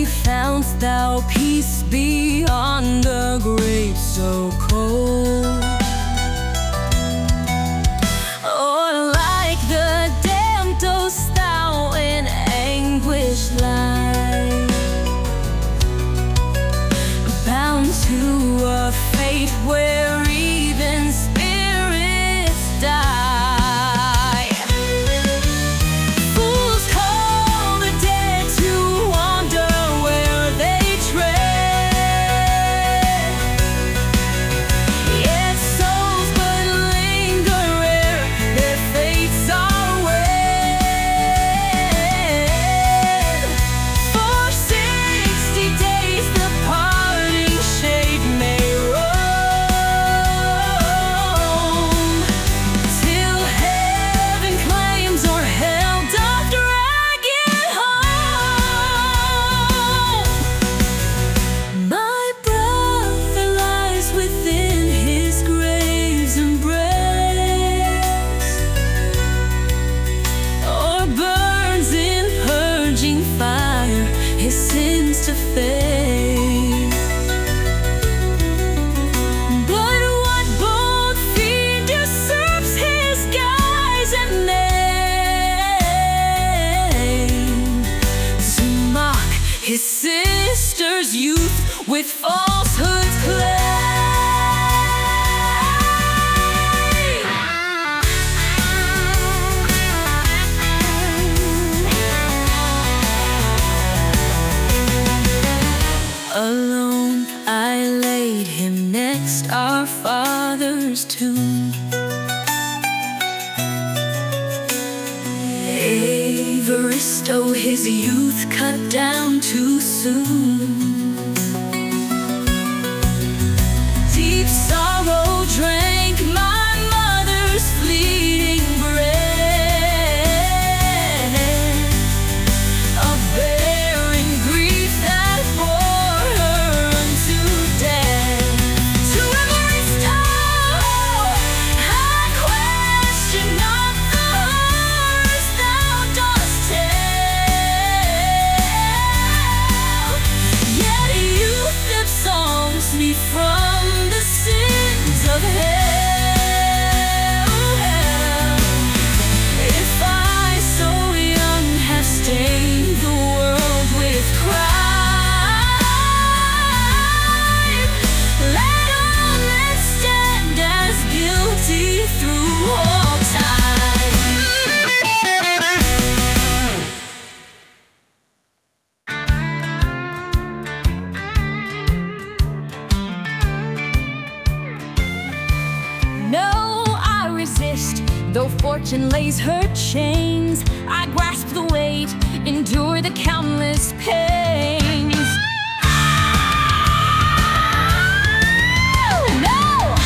found'st thou peace beyond the grave so cold? Or like the damned dost thou in anguish lie, bound to a fate where even spirits die? Fools call the dead to wander where they tread, yet souls but linger ere their fates are wed. For 60 days the parting shade may roam, till heaven claims or hell doth drag it home. My brother lies within his grave's embrace, or burns in purging fire his sins to face. But what bold fiend usurps his guise and name, to mock his sister's youth with falsehood's claim? Alone I laid him next our father's tomb. Evaristo his youth cut down too soon. Deep sorrow drank my mother's fleeting breath, a barren grief that bore her unto death. To Evaristo I question not the horrors thou dost tell, yet youth absolves me from the sins of hell. If I so young have stained the world with crime, let all men stand as guilty through all time. No, I resist, though fortune lays her chains. I grasp the weight, endure the countless pains. No!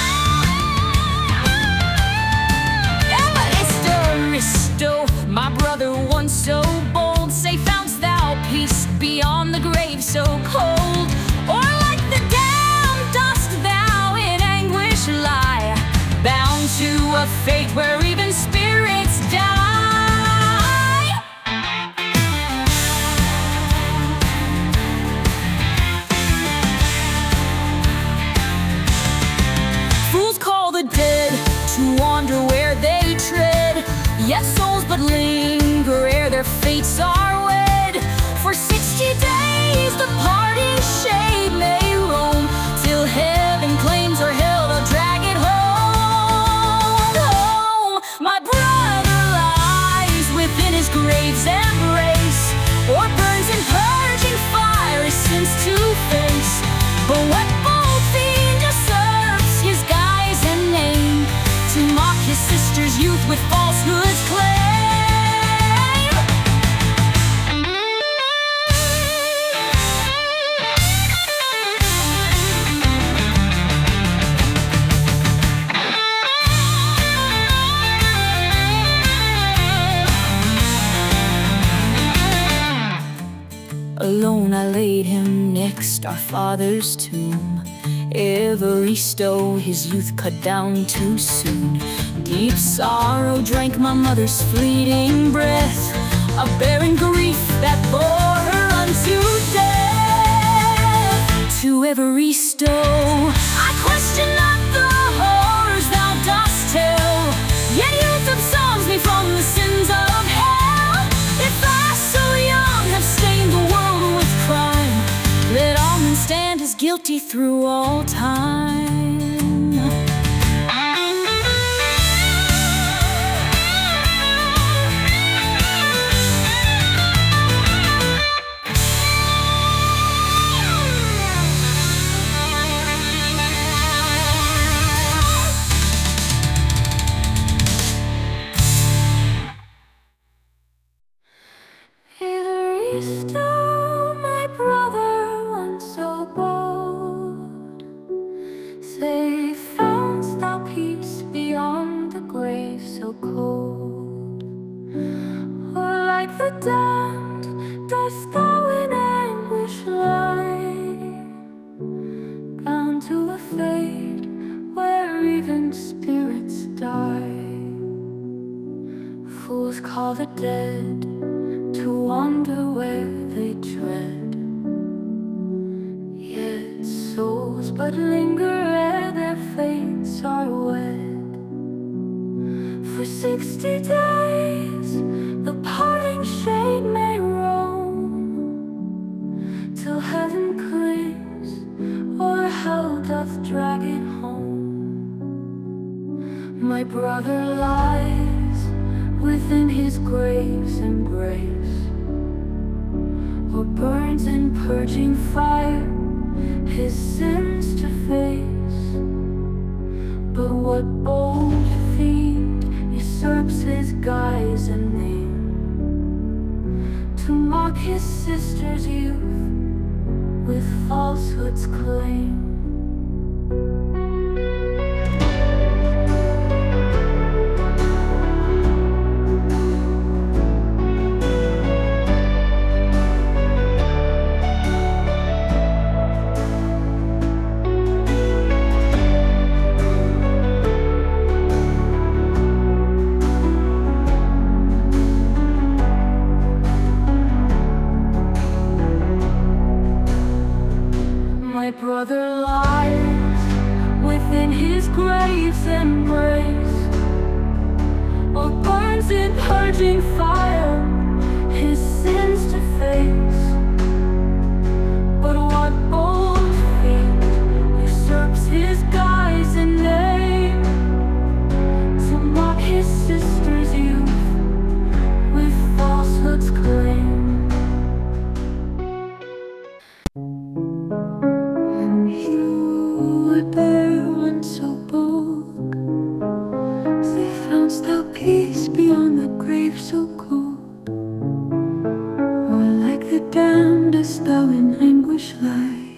Evaristo, my brother once so bold, say found'st thou peace beyond the grave so cold? Or like the damned dost thou in anguish lie, bound to a fate where even spirits die? Fools call the dead to wander where they tread, yet souls but linger ere their fates are wed. For 60 days the parting shade may roam, till heaven claims or hell they'll drag it home. Oh, my brother lies within his grave's embrace, or burns in purging fire his sins to face. But what bold fiend usurps his guise and name, to mock his sister's youth with falsehood's claim? Alone I laid him next our father's tomb. Evaristo his youth cut down too soon. Deep sorrow drank my mother's fleeting breath, a barren grief that bore her unto death. guilty through all time. Still, my brother, once so bold, they found thou peace beyond the grave so cold. Or like the damned, dost thou in anguish lie, bound to a fate where even spirits die? Fools call the dead to wander where they tread, yet souls but linger ere their fates are wed. For 60 days the parting shade may roam, till heaven clears or hell doth drag it home. My brother lies within his grave's embrace, or burns in purging fire his sins to face. But what bold fiend usurps his guise and name, to mock his sister's youth with falsehood's claim? My brother lies within his grave's embrace, or burns in purging fire his sins to face. But what bold fiend usurps his guise and name, to mock his sister's youth with falsehood's claim? Peace beyond the grave so cold, or like the damned dost thou in anguish lie,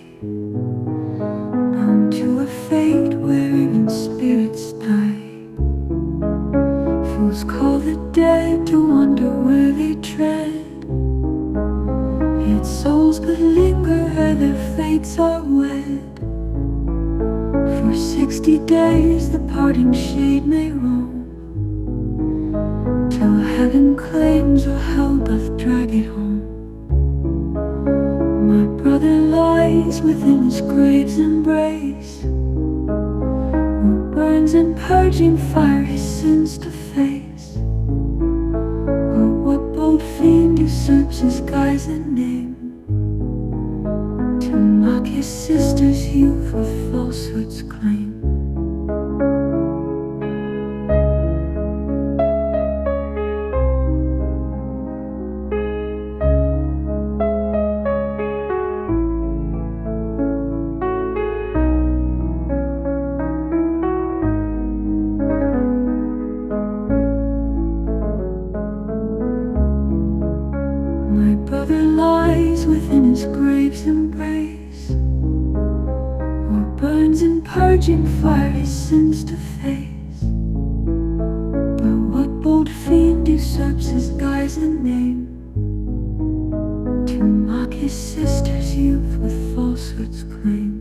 bound to a fate where even spirits die. Fools call the dead to wander where they tread, yet souls but linger ere their fates are wed. For 60 days the parting shade may roam, till heaven claims or hell doth drag it home. My brother lies within his grave's embrace, or burns in purging fire his sins to face. Or what bold fiend usurps his guise and name, to mock his sister's youth with falsehood's claim? My brother lies within his grave's embrace, or burns in purging fire his sins to face. But what bold fiend usurps his guise and name, to mock his sister's youth with falsehood's claim?